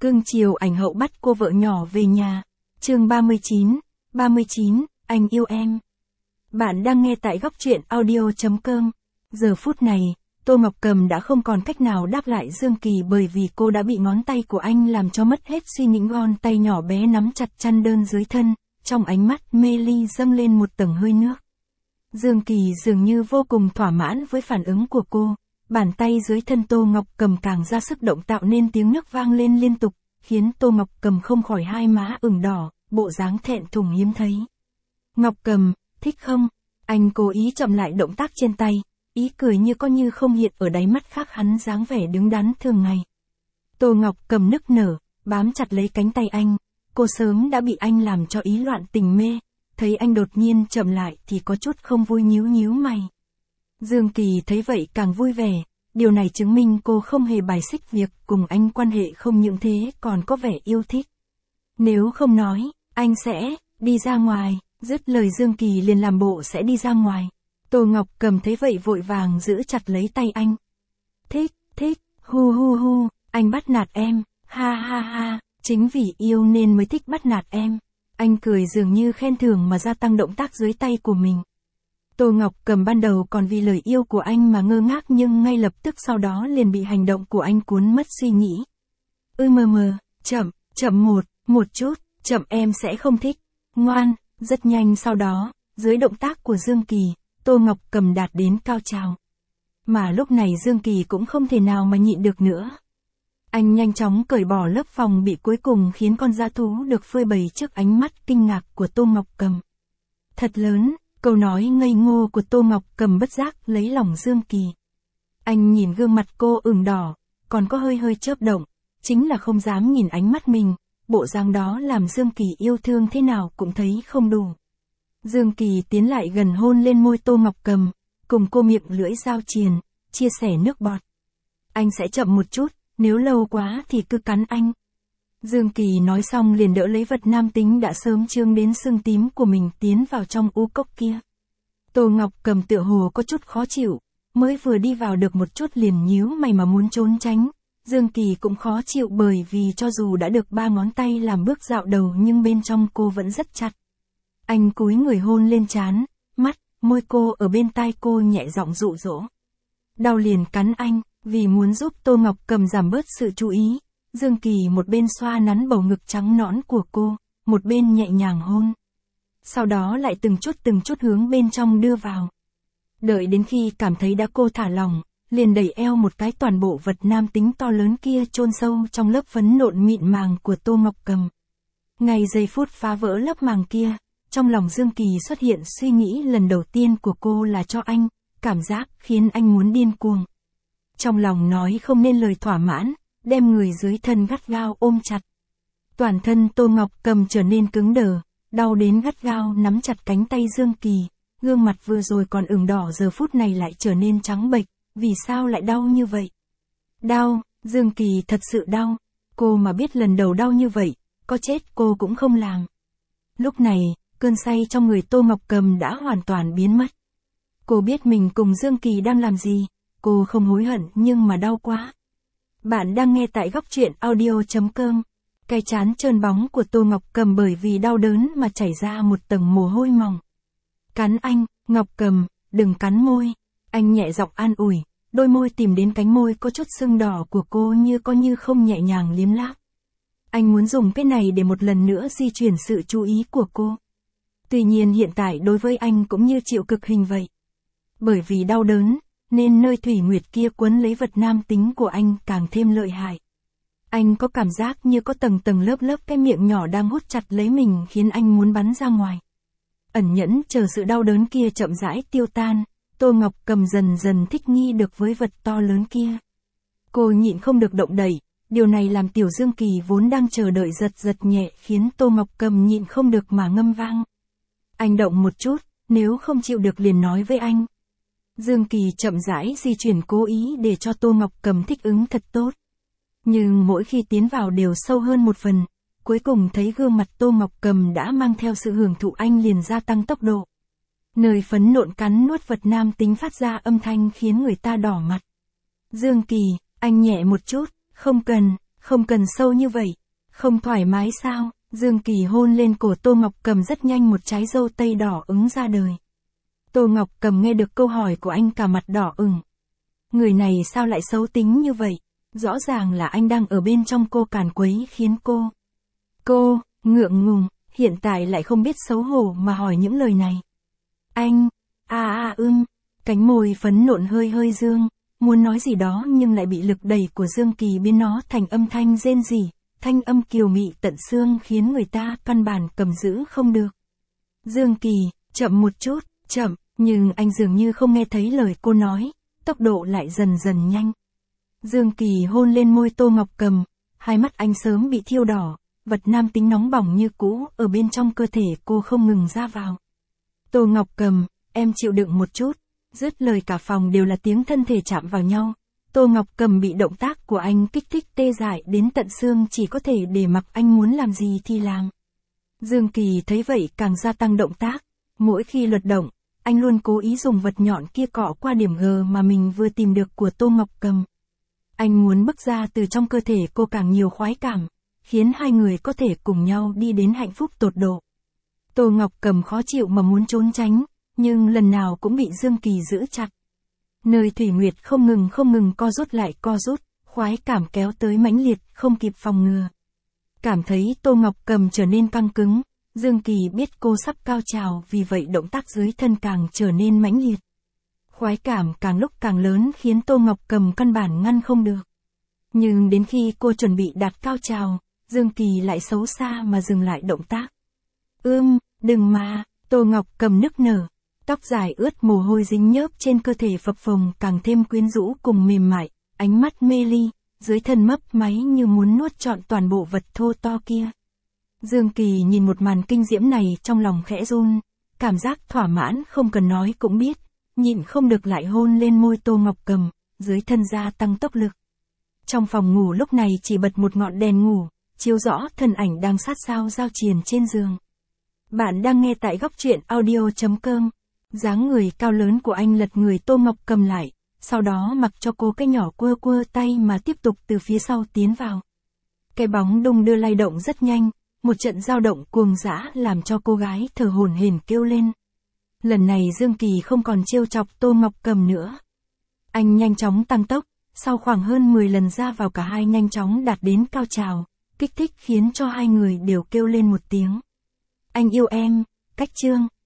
Cưng chiều ảnh hậu bắt cô vợ nhỏ về nhà. Chương 39, anh yêu em. Bạn đang nghe tại góc truyện audio.com. Giờ phút này, Tô Ngọc Cầm đã không còn cách nào đáp lại Dương Kỳ bởi vì cô đã bị ngón tay của anh làm cho mất hết suy nghĩ. Ngón tay nhỏ bé nắm chặt chăn đơn dưới thân, trong ánh mắt mê ly dâng lên một tầng hơi nước. Dương Kỳ dường như vô cùng thỏa mãn với phản ứng của cô. Bàn tay dưới thân Tô Ngọc Cầm càng ra sức động tạo nên tiếng nước vang lên liên tục, khiến Tô Ngọc Cầm không khỏi hai má ửng đỏ, bộ dáng thẹn thùng hiếm thấy. Ngọc Cầm, thích không? Anh cố ý chậm lại động tác trên tay, ý cười như có như không hiện ở đáy mắt khác hắn dáng vẻ đứng đắn thường ngày. Tô Ngọc Cầm nức nở, bám chặt lấy cánh tay anh, cô sớm đã bị anh làm cho ý loạn tình mê, thấy anh đột nhiên chậm lại thì có chút không vui nhíu mày. Dương Kỳ thấy vậy càng vui vẻ, điều này chứng minh cô không hề bài xích việc cùng anh quan hệ, không những thế còn có vẻ yêu thích. Nếu không nói, anh sẽ đi ra ngoài. Dứt lời Dương Kỳ liền làm bộ sẽ đi ra ngoài. Tô Ngọc Cầm thấy vậy vội vàng giữ chặt lấy tay anh. Thích, hu, anh bắt nạt em, ha, chính vì yêu nên mới thích bắt nạt em. Anh cười dường như khen thưởng mà gia tăng động tác dưới tay của mình. Tô Ngọc Cầm ban đầu còn vì lời yêu của anh mà ngơ ngác, nhưng ngay lập tức sau đó liền bị hành động của anh cuốn mất suy nghĩ. Chậm một chút, chậm em sẽ không thích. Ngoan. Rất nhanh sau đó, dưới động tác của Dương Kỳ, Tô Ngọc Cầm đạt đến cao trào. Mà lúc này Dương Kỳ cũng không thể nào mà nhịn được nữa. Anh nhanh chóng cởi bỏ lớp phòng bị cuối cùng khiến con dã thú được phơi bày trước ánh mắt kinh ngạc của Tô Ngọc Cầm. Thật lớn, câu nói ngây ngô của Tô Ngọc Cầm bất giác lấy lòng Dương Kỳ. Anh nhìn gương mặt cô ửng đỏ, còn có hơi chớp động, chính là không dám nhìn ánh mắt mình. Bộ dáng đó làm Dương Kỳ yêu thương thế nào cũng thấy không đủ. Dương Kỳ tiến lại gần hôn lên môi Tô Ngọc Cầm, cùng cô miệng lưỡi giao triền, chia sẻ nước bọt. Anh sẽ chậm một chút, nếu lâu quá thì cứ cắn anh. Dương Kỳ nói xong liền đỡ lấy vật nam tính đã sớm trương đến sưng tím của mình tiến vào trong u cốc kia. Tô Ngọc Cầm tựa hồ có chút khó chịu, mới vừa đi vào được một chút liền nhíu mày mà muốn trốn tránh. Dương Kỳ cũng khó chịu bởi vì cho dù đã được 3 ngón tay làm bước dạo đầu nhưng bên trong cô vẫn rất chặt. Anh cúi người hôn lên trán, mắt, môi cô ở bên tai cô nhẹ giọng dụ dỗ. Đau liền cắn anh, vì muốn giúp Tô Ngọc Cầm giảm bớt sự chú ý. Dương Kỳ một bên xoa nắn bầu ngực trắng nõn của cô, một bên nhẹ nhàng hôn. Sau đó lại từng chút hướng bên trong đưa vào. Đợi đến khi cảm thấy đã cô thả lỏng, liền đẩy eo một cái, toàn bộ vật nam tính to lớn kia chôn sâu trong lớp phấn nộn mịn màng của Tô Ngọc Cầm. Ngay giây phút phá vỡ lớp màng kia, trong lòng Dương Kỳ xuất hiện suy nghĩ lần đầu tiên của cô là cho anh, cảm giác khiến anh muốn điên cuồng. Trong lòng nói không nên lời thỏa mãn, đem người dưới thân gắt gao ôm chặt. Toàn thân Tô Ngọc Cầm trở nên cứng đờ, đau đến gắt gao nắm chặt cánh tay Dương Kỳ, gương mặt vừa rồi còn ửng đỏ giờ phút này lại trở nên trắng bệch. Vì sao lại đau như vậy? Đau, Dương Kỳ thật sự đau. Cô mà biết lần đầu đau như vậy, có chết cô cũng không làm. Lúc này, cơn say trong người Tô Ngọc Cầm đã hoàn toàn biến mất. Cô biết mình cùng Dương Kỳ đang làm gì, cô không hối hận nhưng mà đau quá. Bạn đang nghe tại góc truyện audio.com. Cái trán trơn bóng của Tô Ngọc Cầm bởi vì đau đớn mà chảy ra một tầng mồ hôi mỏng. Cắn anh, Ngọc Cầm, đừng cắn môi. Anh nhẹ giọng an ủi, đôi môi tìm đến cánh môi có chút sưng đỏ của cô như có như không nhẹ nhàng liếm láp. Anh muốn dùng cái này để một lần nữa di chuyển sự chú ý của cô. Tuy nhiên hiện tại đối với anh cũng như chịu cực hình vậy. Bởi vì đau đớn, nên nơi thủy nguyệt kia quấn lấy vật nam tính của anh càng thêm lợi hại. Anh có cảm giác như có tầng lớp cái miệng nhỏ đang hút chặt lấy mình khiến anh muốn bắn ra ngoài. Ẩn nhẫn chờ sự đau đớn kia chậm rãi tiêu tan. Tô Ngọc Cầm dần thích nghi được với vật to lớn kia. Cô nhịn không được động đậy, điều này làm tiểu Dương Kỳ vốn đang chờ đợi giật nhẹ khiến Tô Ngọc Cầm nhịn không được mà ngâm vang. Anh động một chút, nếu không chịu được liền nói với anh. Dương Kỳ chậm rãi di chuyển cố ý để cho Tô Ngọc Cầm thích ứng thật tốt. Nhưng mỗi khi tiến vào đều sâu hơn một phần, cuối cùng thấy gương mặt Tô Ngọc Cầm đã mang theo sự hưởng thụ, anh liền gia tăng tốc độ. Nơi phấn nộn cắn nuốt vật nam tính phát ra âm thanh khiến người ta đỏ mặt. Dương Kỳ, anh nhẹ một chút, không cần, Không cần sâu như vậy. Không thoải mái sao? Dương Kỳ hôn lên cổ Tô Ngọc Cầm, rất nhanh một trái dâu tây đỏ ửng ra đời. Tô Ngọc Cầm nghe được câu hỏi của anh cả mặt đỏ ửng. Người này sao lại xấu tính như vậy? Rõ ràng là anh đang ở bên trong cô càn quấy khiến cô, ngượng ngùng, hiện tại lại không biết xấu hổ mà hỏi những lời này. Anh, cánh môi phấn nộn hơi hơi dương, muốn nói gì đó nhưng lại bị lực đẩy của Dương Kỳ biến nó thành âm thanh rên rỉ, thanh âm kiều mị tận xương khiến người ta căn bản cầm giữ không được. Dương Kỳ, chậm một chút, chậm, nhưng anh dường như không nghe thấy lời cô nói, tốc độ lại dần dần nhanh. Dương Kỳ hôn lên môi Tô Ngọc Cầm, hai mắt anh sớm bị thiêu đỏ, vật nam tính nóng bỏng như cũ ở bên trong cơ thể cô không ngừng ra vào. Tô Ngọc Cầm, em chịu đựng một chút. Dứt lời cả phòng đều là tiếng thân thể chạm vào nhau. Tô Ngọc Cầm bị động tác của anh kích thích tê dại đến tận xương, chỉ có thể để mặc anh muốn làm gì thì làm. Dương Kỳ thấy vậy càng gia tăng động tác. Mỗi khi luật động, anh luôn cố ý dùng vật nhọn kia cọ qua điểm G mà mình vừa tìm được của Tô Ngọc Cầm. Anh muốn bức ra từ trong cơ thể cô càng nhiều khoái cảm, khiến hai người có thể cùng nhau đi đến hạnh phúc tột độ. Tô Ngọc Cầm khó chịu mà muốn trốn tránh, nhưng lần nào cũng bị Dương Kỳ giữ chặt. Nơi thủy nguyệt không ngừng co rút lại co rút, khoái cảm kéo tới mãnh liệt, không kịp phòng ngừa. Cảm thấy Tô Ngọc Cầm trở nên căng cứng, Dương Kỳ biết cô sắp cao trào, vì vậy động tác dưới thân càng trở nên mãnh liệt. Khoái cảm càng lúc càng lớn khiến Tô Ngọc Cầm căn bản ngăn không được. Nhưng đến khi cô chuẩn bị đạt cao trào, Dương Kỳ lại xấu xa mà dừng lại động tác. Đừng mà, Tô Ngọc Cầm nức nở. Tóc dài ướt mồ hôi dính nhớp trên cơ thể phập phồng càng thêm quyến rũ cùng mềm mại, ánh mắt mê ly, dưới thân mấp máy như muốn nuốt trọn toàn bộ vật thô to kia. Dương Kỳ nhìn một màn kinh diễm này trong lòng khẽ run, cảm giác thỏa mãn không cần nói cũng biết, nhịn không được lại hôn lên môi Tô Ngọc Cầm, dưới thân gia tăng tốc lực. Trong phòng ngủ lúc này chỉ bật một ngọn đèn ngủ, chiếu rõ thân ảnh đang sát sao giao triền trên giường. Bạn đang nghe tại Góc Truyện Audio.com. Dáng người cao lớn của anh lật người Tô Ngọc Cầm lại, sau đó mặc cho cô cái nhỏ quơ tay mà tiếp tục từ phía sau tiến vào. Cái bóng đung đưa lay động rất nhanh, một trận dao động cuồng dã làm cho cô gái thở hổn hển kêu lên. Lần này Dương Kỳ không còn trêu chọc Tô Ngọc Cầm nữa. Anh nhanh chóng tăng tốc, sau khoảng hơn 10 lần ra vào cả hai nhanh chóng đạt đến cao trào, kích thích khiến cho hai người đều kêu lên một tiếng. Anh yêu em, cách chương.